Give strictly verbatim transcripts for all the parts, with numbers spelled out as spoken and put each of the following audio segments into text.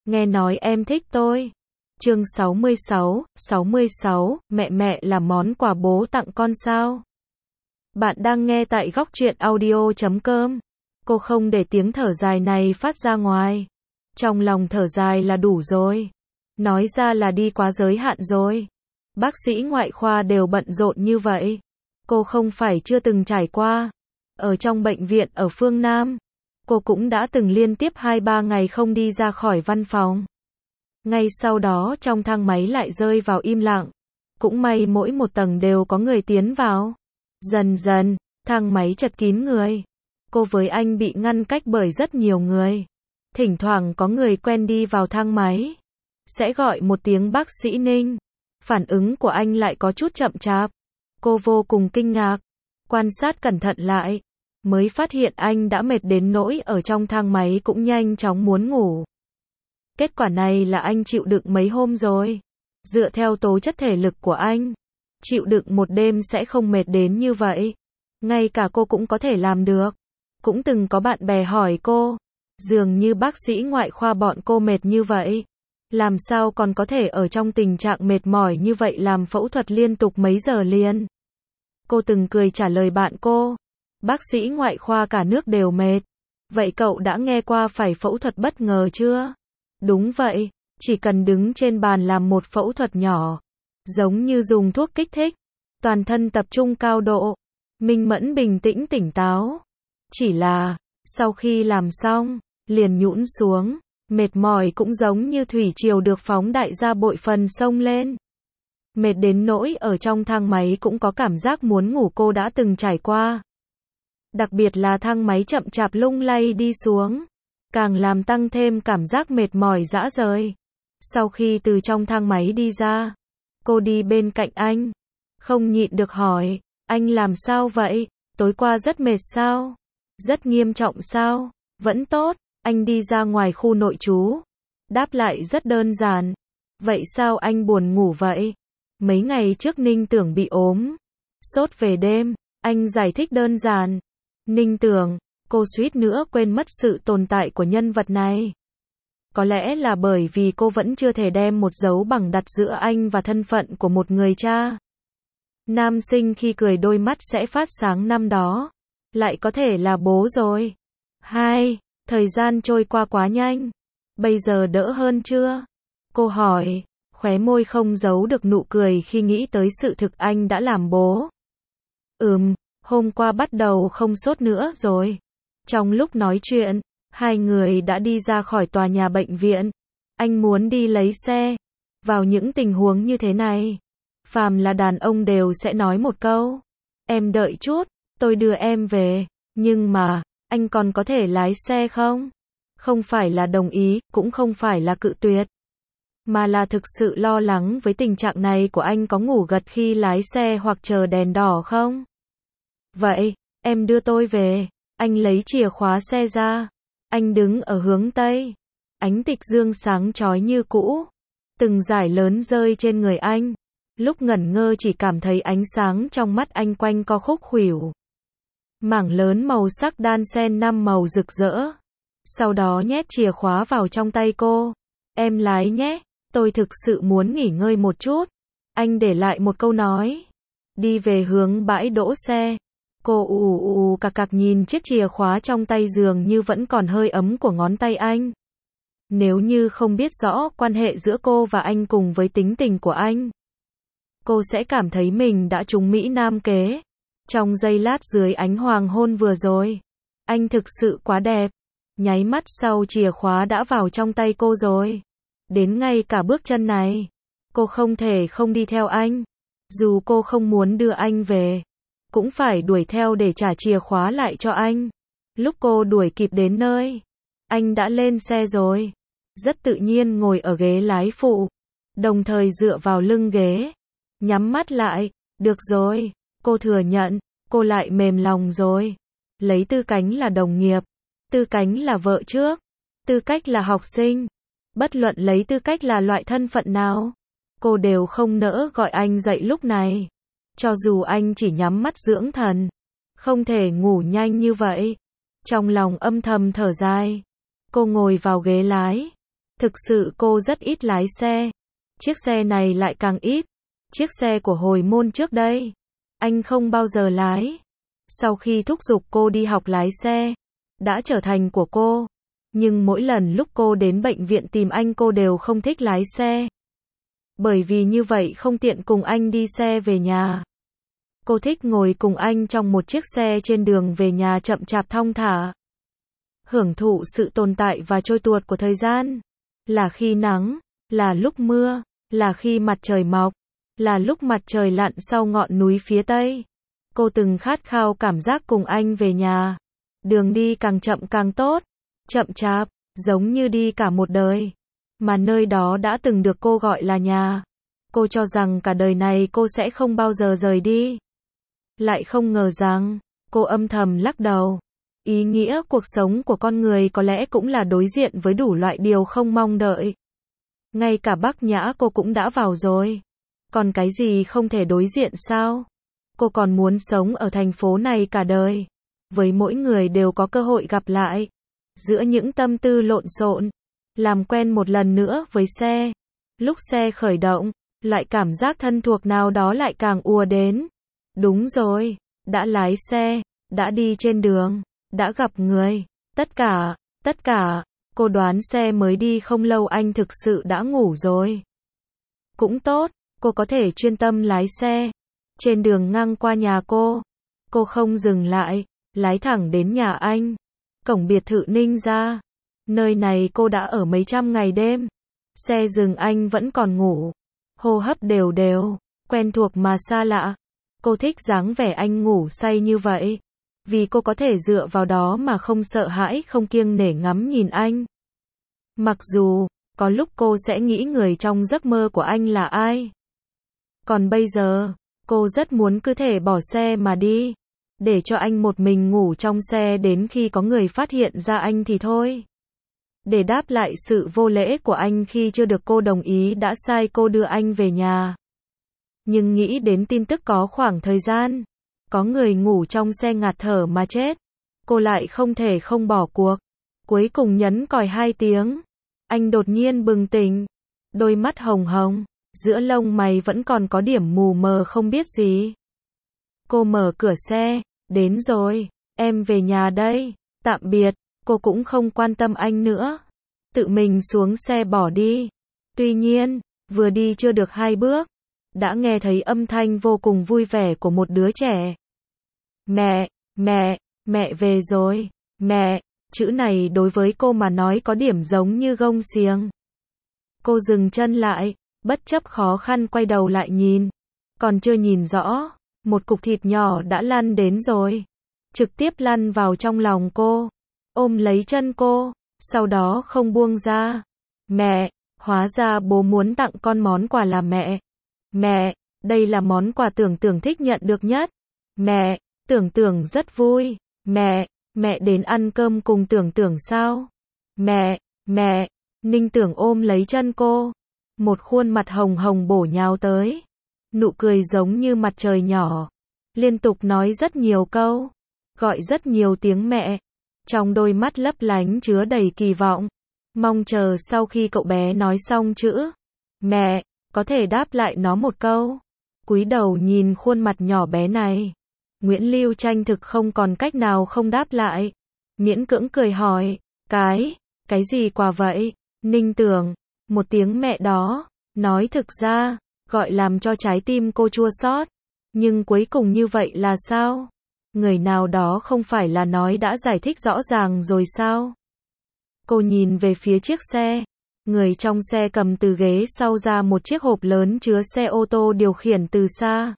nghe nói em thích tôi. Chương sáu mươi sáu, sáu mươi sáu, mẹ mẹ là món quà bố tặng con sao? Bạn đang nghe tại góc truyện audio chấm com. Cô không để tiếng thở dài này phát ra ngoài. Trong lòng thở dài là đủ rồi. Nói ra là đi quá giới hạn rồi. Bác sĩ ngoại khoa đều bận rộn như vậy. Cô không phải chưa từng trải qua. Ở trong bệnh viện ở phương Nam, cô cũng đã từng liên tiếp hai ba ngày không đi ra khỏi văn phòng. Ngay sau đó trong thang máy lại rơi vào im lặng. Cũng may mỗi một tầng đều có người tiến vào. Dần dần, thang máy chật kín người. Cô với anh bị ngăn cách bởi rất nhiều người. Thỉnh thoảng có người quen đi vào thang máy, sẽ gọi một tiếng bác sĩ Ninh. Phản ứng của anh lại có chút chậm chạp. Cô vô cùng kinh ngạc. Quan sát cẩn thận lại, mới phát hiện anh đã mệt đến nỗi ở trong thang máy cũng nhanh chóng muốn ngủ. Kết quả này là anh chịu đựng mấy hôm rồi. Dựa theo tố chất thể lực của anh, chịu đựng một đêm sẽ không mệt đến như vậy. Ngay cả cô cũng có thể làm được. Cũng từng có bạn bè hỏi cô, dường như bác sĩ ngoại khoa bọn cô mệt như vậy, làm sao còn có thể ở trong tình trạng mệt mỏi như vậy làm phẫu thuật liên tục mấy giờ liền. Cô từng cười trả lời bạn cô, bác sĩ ngoại khoa cả nước đều mệt. Vậy cậu đã nghe qua phải phẫu thuật bất ngờ chưa? Đúng vậy, chỉ cần đứng trên bàn làm một phẫu thuật nhỏ, giống như dùng thuốc kích thích, toàn thân tập trung cao độ, minh mẫn bình tĩnh tỉnh táo. Chỉ là, sau khi làm xong, liền nhũn xuống, mệt mỏi cũng giống như thủy triều được phóng đại ra bội phần sông lên. Mệt đến nỗi ở trong thang máy cũng có cảm giác muốn ngủ cô đã từng trải qua. Đặc biệt là thang máy chậm chạp lung lay đi xuống, càng làm tăng thêm cảm giác mệt mỏi rã rời. Sau khi từ trong thang máy đi ra, cô đi bên cạnh anh, không nhịn được hỏi, anh làm sao vậy? Tối qua rất mệt sao? Rất nghiêm trọng sao? Vẫn tốt, anh đi ra ngoài khu nội trú. Đáp lại rất đơn giản. Vậy sao anh buồn ngủ vậy? Mấy ngày trước Ninh Tưởng bị ốm, sốt về đêm, anh giải thích đơn giản. Ninh Tưởng, cô suýt nữa quên mất sự tồn tại của nhân vật này. Có lẽ là bởi vì cô vẫn chưa thể đem một dấu bằng đặt giữa anh và thân phận của một người cha. Nam sinh khi cười đôi mắt sẽ phát sáng năm đó, lại có thể là bố rồi. Hai, thời gian trôi qua quá nhanh. Bây giờ đỡ hơn chưa? Cô hỏi, khóe môi không giấu được nụ cười khi nghĩ tới sự thực anh đã làm bố. Ừm, hôm qua bắt đầu không sốt nữa rồi. Trong lúc nói chuyện, hai người đã đi ra khỏi tòa nhà bệnh viện. Anh muốn đi lấy xe. Vào những tình huống như thế này, phàm là đàn ông đều sẽ nói một câu, em đợi chút, tôi đưa em về. Nhưng mà, anh còn có thể lái xe không? Không phải là đồng ý, cũng không phải là cự tuyệt, mà là thực sự lo lắng với tình trạng này của anh có ngủ gật khi lái xe hoặc chờ đèn đỏ không? Vậy, em đưa tôi về. Anh lấy chìa khóa xe ra. Anh đứng ở hướng Tây. Ánh tịch dương sáng chói như cũ. Từng dải lớn rơi trên người anh. Lúc ngẩn ngơ chỉ cảm thấy ánh sáng trong mắt anh quanh co khúc khuỷu. Mảng lớn màu sắc đan xen năm màu rực rỡ. Sau đó nhét chìa khóa vào trong tay cô. Em lái nhé, tôi thực sự muốn nghỉ ngơi một chút. Anh để lại một câu nói. Đi về hướng bãi đỗ xe. Cô ù ù cạc cạc nhìn chiếc chìa khóa trong tay dường như vẫn còn hơi ấm của ngón tay anh. Nếu như không biết rõ quan hệ giữa cô và anh cùng với tính tình của anh, cô sẽ cảm thấy mình đã trúng Mỹ Nam kế. Trong giây lát dưới ánh hoàng hôn vừa rồi, anh thực sự quá đẹp. Nháy mắt sau chìa khóa đã vào trong tay cô rồi. Đến ngay cả bước chân này, cô không thể không đi theo anh. Dù cô không muốn đưa anh về, cũng phải đuổi theo để trả chìa khóa lại cho anh. Lúc cô đuổi kịp đến nơi, anh đã lên xe rồi. Rất tự nhiên ngồi ở ghế lái phụ, đồng thời dựa vào lưng ghế, nhắm mắt lại. Được rồi, cô thừa nhận, cô lại mềm lòng rồi. Lấy tư cánh là đồng nghiệp, tư cánh là vợ trước, tư cách là học sinh, bất luận lấy tư cách là loại thân phận nào, cô đều không nỡ gọi anh dậy lúc này. Cho dù anh chỉ nhắm mắt dưỡng thần, không thể ngủ nhanh như vậy. Trong lòng âm thầm thở dài, cô ngồi vào ghế lái, Thực sự cô rất ít lái xe. Chiếc xe này lại càng ít. Chiếc xe của hồi môn trước đây, anh không bao giờ lái. Sau khi thúc giục cô đi học lái xe, đã trở thành của cô. Nhưng mỗi lần lúc cô đến bệnh viện tìm anh cô đều không thích lái xe. Bởi vì như vậy không tiện cùng anh đi xe về nhà. Cô thích ngồi cùng anh trong một chiếc xe trên đường về nhà chậm chạp thong thả. Hưởng thụ sự tồn tại và trôi tuột của thời gian. Là khi nắng, là lúc mưa, là khi mặt trời mọc, là lúc mặt trời lặn sau ngọn núi phía tây. Cô từng khát khao cảm giác cùng anh về nhà. Đường đi càng chậm càng tốt. Chậm chạp, giống như đi cả một đời. Mà nơi đó đã từng được cô gọi là nhà. Cô cho rằng cả đời này cô sẽ không bao giờ rời đi. Lại không ngờ rằng, cô âm thầm lắc đầu. Ý nghĩa cuộc sống của con người có lẽ cũng là đối diện với đủ loại điều không mong đợi. Ngay cả Bắc Nhã cô cũng đã vào rồi. Còn cái gì không thể đối diện sao? Cô còn muốn sống ở thành phố này cả đời. Với mỗi người đều có cơ hội gặp lại. Giữa những tâm tư lộn xộn, làm quen một lần nữa với xe. Lúc xe khởi động, loại cảm giác thân thuộc nào đó lại càng ùa đến. Đúng rồi, đã lái xe, đã đi trên đường, đã gặp người, tất cả, tất cả, cô đoán xe mới đi không lâu anh thực sự đã ngủ rồi. Cũng tốt, cô có thể chuyên tâm lái xe. Trên đường ngang qua nhà cô, cô không dừng lại, lái thẳng đến nhà anh. Cổng biệt thự Ninh gia. Nơi này cô đã ở mấy trăm ngày đêm. Xe dừng anh vẫn còn ngủ. Hô hấp đều đều, quen thuộc mà xa lạ. Cô thích dáng vẻ anh ngủ say như vậy. Vì cô có thể dựa vào đó mà không sợ hãi không kiêng nể ngắm nhìn anh. Mặc dù, có lúc cô sẽ nghĩ người trong giấc mơ của anh là ai. Còn bây giờ, cô rất muốn cứ thể bỏ xe mà đi. Để cho anh một mình ngủ trong xe đến khi có người phát hiện ra anh thì thôi. Để đáp lại sự vô lễ của anh khi chưa được cô đồng ý đã sai cô đưa anh về nhà. Nhưng nghĩ đến tin tức có khoảng thời gian, có người ngủ trong xe ngạt thở mà chết. Cô lại không thể không bỏ cuộc. Cuối cùng nhấn còi hai tiếng. Anh đột nhiên bừng tỉnh. Đôi mắt hồng hồng, giữa lông mày vẫn còn có điểm mù mờ không biết gì. Cô mở cửa xe. Đến rồi, em về nhà đây. Tạm biệt, cô cũng không quan tâm anh nữa. Tự mình xuống xe bỏ đi. Tuy nhiên, vừa đi chưa được hai bước, đã nghe thấy âm thanh vô cùng vui vẻ của một đứa trẻ. Mẹ, mẹ, mẹ về rồi. Mẹ, chữ này đối với cô mà nói có điểm giống như gông xiềng. Cô dừng chân lại, bất chấp khó khăn quay đầu lại nhìn. Còn chưa nhìn rõ, một cục thịt nhỏ đã lăn đến rồi. Trực tiếp lăn vào trong lòng cô. Ôm lấy chân cô, sau đó không buông ra. Mẹ, hóa ra bố muốn tặng con món quà là mẹ. Mẹ, đây là món quà tưởng tưởng thích nhận được nhất. Mẹ, tưởng tưởng rất vui. Mẹ, mẹ đến ăn cơm cùng tưởng tưởng sao? Mẹ, mẹ, Ninh Tưởng ôm lấy chân cô. Một khuôn mặt hồng hồng bổ nhào tới. Nụ cười giống như mặt trời nhỏ. Liên tục nói rất nhiều câu. Gọi rất nhiều tiếng mẹ. Trong đôi mắt lấp lánh chứa đầy kỳ vọng. Mong chờ sau khi cậu bé nói xong chữ mẹ, có thể đáp lại nó một câu. Cúi đầu nhìn khuôn mặt nhỏ bé này. Nguyễn Lưu Tranh thực không còn cách nào không đáp lại. Miễn cưỡng cười hỏi, cái, cái gì quà vậy? Ninh Tưởng, một tiếng mẹ đó, nói thực ra, gọi làm cho trái tim cô chua xót. Nhưng cuối cùng như vậy là sao? Người nào đó không phải là nói đã giải thích rõ ràng rồi sao? Cô nhìn về phía chiếc xe. Người trong xe cầm từ ghế sau ra một chiếc hộp lớn chứa xe ô tô điều khiển từ xa.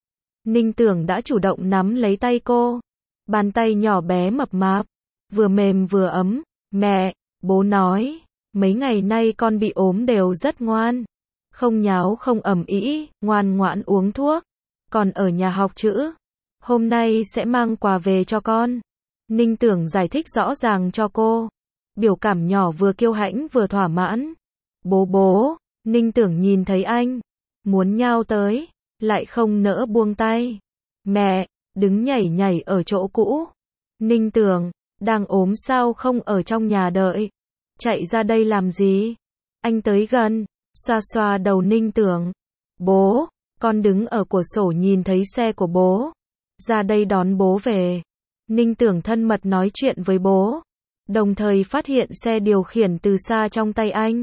Ninh Tưởng đã chủ động nắm lấy tay cô. Bàn tay nhỏ bé mập mạp, vừa mềm vừa ấm. Mẹ, bố nói, mấy ngày nay con bị ốm đều rất ngoan. Không nháo không ầm ĩ, ngoan ngoãn uống thuốc. Còn ở nhà học chữ. Hôm nay sẽ mang quà về cho con. Ninh Tưởng giải thích rõ ràng cho cô. Biểu cảm nhỏ vừa kiêu hãnh vừa thỏa mãn. Bố bố, Ninh Tưởng nhìn thấy anh. Muốn nhao tới, lại không nỡ buông tay. Mẹ, đứng nhảy nhảy ở chỗ cũ. Ninh Tưởng, đang ốm sao không ở trong nhà đợi. Chạy ra đây làm gì? Anh tới gần, xoa xoa đầu Ninh Tưởng. Bố, con đứng ở cửa sổ nhìn thấy xe của bố. Ra đây đón bố về. Ninh Tưởng thân mật nói chuyện với bố. Đồng thời phát hiện xe điều khiển từ xa trong tay anh.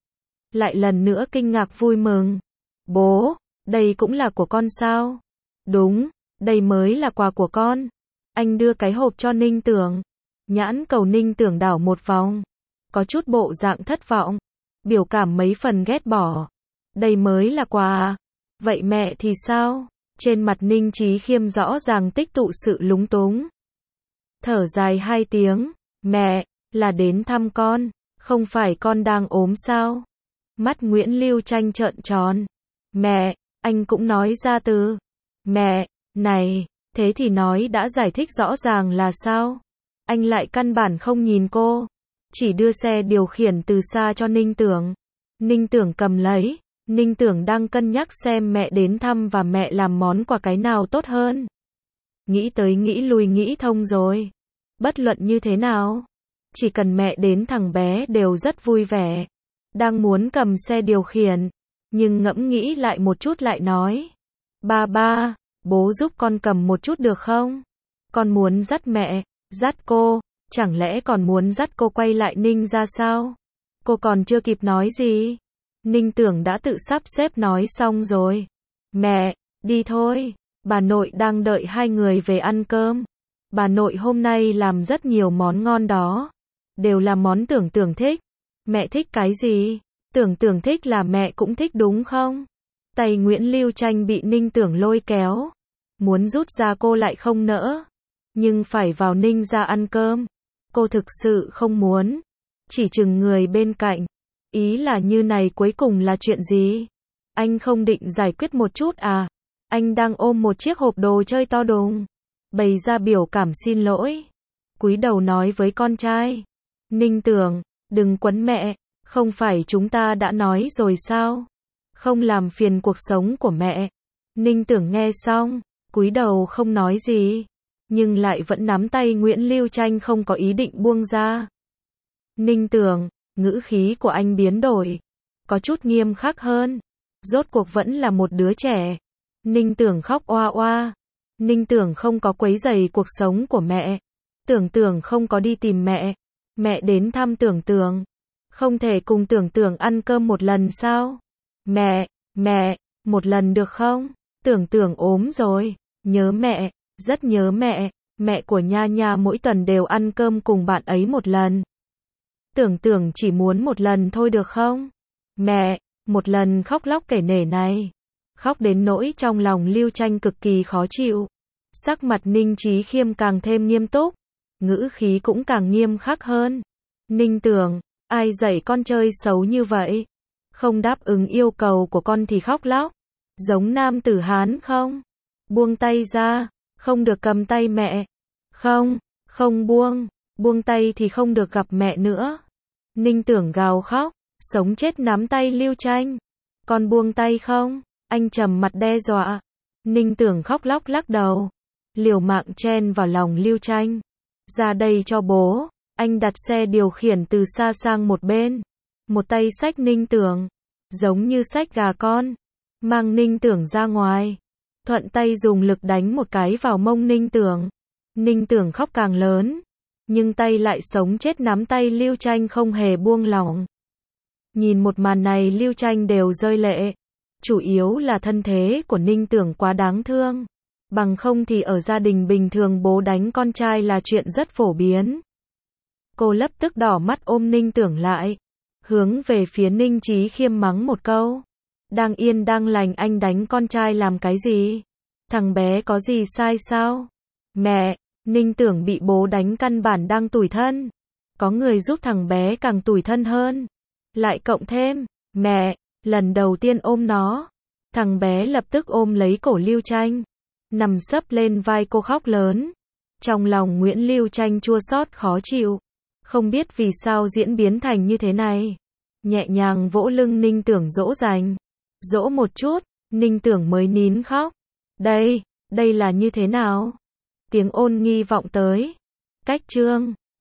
Lại lần nữa kinh ngạc vui mừng. Bố, đây cũng là của con sao? Đúng, đây mới là quà của con. Anh đưa cái hộp cho Ninh Tưởng. Nhãn cầu Ninh Tưởng đảo một vòng. Có chút bộ dạng thất vọng. Biểu cảm mấy phần ghét bỏ. Đây mới là quà à? Vậy mẹ thì sao? Trên mặt Ninh Chí Khiêm rõ ràng tích tụ sự lúng túng. Thở dài hai tiếng. Mẹ, là đến thăm con. Không phải con đang ốm sao? Mắt Nguyễn Lưu Tranh trợn tròn. Mẹ, anh cũng nói ra từ. Mẹ, này, thế thì nói đã giải thích rõ ràng là sao? Anh lại căn bản không nhìn cô. Chỉ đưa xe điều khiển từ xa cho Ninh Tưởng. Ninh Tưởng cầm lấy. Ninh Tưởng đang cân nhắc xem mẹ đến thăm và mẹ làm món quà cái nào tốt hơn. Nghĩ tới nghĩ lui nghĩ thông rồi. Bất luận như thế nào, chỉ cần mẹ đến thằng bé đều rất vui vẻ. Đang muốn cầm xe điều khiển, nhưng ngẫm nghĩ lại một chút lại nói. Ba ba, bố giúp con cầm một chút được không? Con muốn dắt mẹ, dắt cô, chẳng lẽ còn muốn dắt cô quay lại Ninh ra sao? Cô còn chưa kịp nói gì. Ninh Tưởng đã tự sắp xếp nói xong rồi. Mẹ, đi thôi, bà nội đang đợi hai người về ăn cơm. Bà nội hôm nay làm rất nhiều món ngon đó. Đều là món Tưởng Tưởng thích. Mẹ thích cái gì? Tưởng Tưởng thích là mẹ cũng thích đúng không? Tay Nguyễn Lưu Tranh bị Ninh Tưởng lôi kéo. Muốn rút ra cô lại không nỡ. Nhưng phải vào Ninh ra ăn cơm. Cô thực sự không muốn. Chỉ chừng người bên cạnh. Ý là như này cuối cùng là chuyện gì? Anh không định giải quyết một chút à? Anh đang ôm một chiếc hộp đồ chơi to đùng. Bày ra biểu cảm xin lỗi. Cúi đầu nói với con trai. Ninh Tưởng, đừng quấn mẹ. Không phải chúng ta đã nói rồi sao? Không làm phiền cuộc sống của mẹ. Ninh Tưởng nghe xong, cúi đầu không nói gì. Nhưng lại vẫn nắm tay Nguyễn Lưu Tranh không có ý định buông ra. Ninh Tưởng, ngữ khí của anh biến đổi. Có chút nghiêm khắc hơn. Rốt cuộc vẫn là một đứa trẻ. Ninh Tưởng khóc oa oa. Ninh Tưởng không có quấy rầy cuộc sống của mẹ. Tưởng Tưởng không có đi tìm mẹ. Mẹ đến thăm Tưởng Tưởng. Không thể cùng Tưởng Tưởng ăn cơm một lần sao? Mẹ, mẹ, một lần được không? Tưởng Tưởng ốm rồi. Nhớ mẹ, rất nhớ mẹ. Mẹ của Nha Nha mỗi tuần đều ăn cơm cùng bạn ấy một lần. Tưởng Tưởng chỉ muốn một lần thôi được không? Mẹ, một lần khóc lóc kể nể này. Khóc đến nỗi trong lòng Lưu Tranh cực kỳ khó chịu. Sắc mặt Ninh Chí Khiêm càng thêm nghiêm túc. Ngữ khí cũng càng nghiêm khắc hơn. Ninh Tưởng, ai dạy con chơi xấu như vậy? Không đáp ứng yêu cầu của con thì khóc lóc. Giống nam tử Hán không? Buông tay ra, không được cầm tay mẹ. Không, không buông, buông tay thì không được gặp mẹ nữa. Ninh Tưởng gào khóc, sống chết nắm tay Lưu Tranh. Con buông tay không? Anh trầm mặt đe dọa. Ninh Tưởng khóc lóc lắc đầu. Liều mạng chen vào lòng Lưu Tranh. Ra đây cho bố. Anh đặt xe điều khiển từ xa sang một bên. Một tay xách Ninh Tưởng. Giống như xách gà con. Mang Ninh Tưởng ra ngoài. Thuận tay dùng lực đánh một cái vào mông Ninh Tưởng. Ninh Tưởng khóc càng lớn. Nhưng tay lại sống chết nắm tay Lưu Tranh không hề buông lỏng. Nhìn một màn này Lưu Tranh đều rơi lệ. Chủ yếu là thân thế của Ninh Tưởng quá đáng thương. Bằng không thì ở gia đình bình thường bố đánh con trai là chuyện rất phổ biến. Cô lập tức đỏ mắt ôm Ninh Tưởng lại. Hướng về phía Ninh Chí Khiêm mắng một câu. Đang yên đang lành anh đánh con trai làm cái gì? Thằng bé có gì sai sao? Mẹ, Ninh Tưởng bị bố đánh căn bản đang tủi thân. Có người giúp thằng bé càng tủi thân hơn. Lại cộng thêm, mẹ, lần đầu tiên ôm nó. Thằng bé lập tức ôm lấy cổ Lưu Tranh. Nằm sấp lên vai cô khóc lớn. Trong lòng Nguyễn Lưu Tranh chua xót khó chịu. Không biết vì sao diễn biến thành như thế này. Nhẹ nhàng vỗ lưng Ninh Tưởng dỗ dành. Dỗ một chút, Ninh Tưởng mới nín khóc. Đây, đây là như thế nào? Tiếng ôn nghi vọng tới. Cách chương